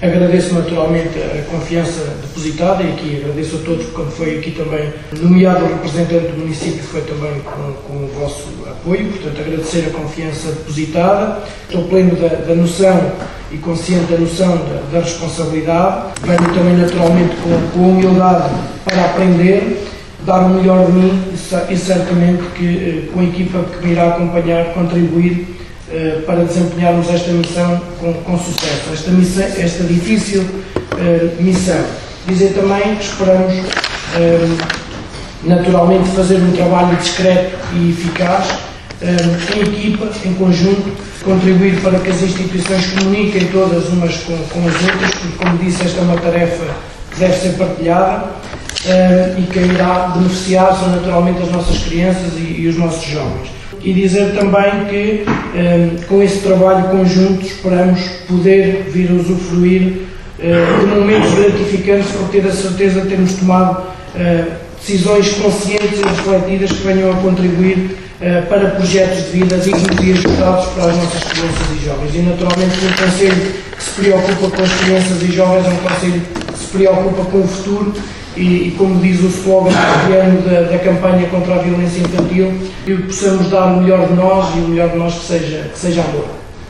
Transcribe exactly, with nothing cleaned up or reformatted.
Agradeço naturalmente a confiança depositada e aqui agradeço a todos, quando foi aqui também nomeado o representante do município, foi também com, com o vosso apoio, portanto agradecer a confiança depositada. Estou pleno da, da noção e consciente da noção da, da responsabilidade, venho também naturalmente com, com humildade para aprender, dar o melhor de mim e certamente que com a equipa que me irá acompanhar, contribuir para desempenharmos esta missão com, com sucesso, esta, missão, esta difícil uh, missão. Dizer também que esperamos uh, naturalmente fazer um trabalho discreto e eficaz, uh, em equipa, em conjunto, contribuir para que as instituições comuniquem todas umas com, com as outras, porque, como disse, esta é uma tarefa que deve ser partilhada uh, e que irá beneficiar são naturalmente as nossas crianças e, e os nossos jovens. E dizer também que, um, com esse trabalho conjunto, esperamos poder vir a usufruir uh, de momentos gratificantes por ter a certeza de termos tomado uh, decisões conscientes e refletidas que venham a contribuir uh, para projetos de vida dignos e ajustados para as nossas crianças e jovens. E, naturalmente, um conselho que se preocupa com as crianças e jovens é um conselho que se preocupa com o futuro. E, e como diz o slogan do ano da, da campanha contra a violência infantil, que possamos dar o melhor de nós e o melhor de nós que seja, que seja amor.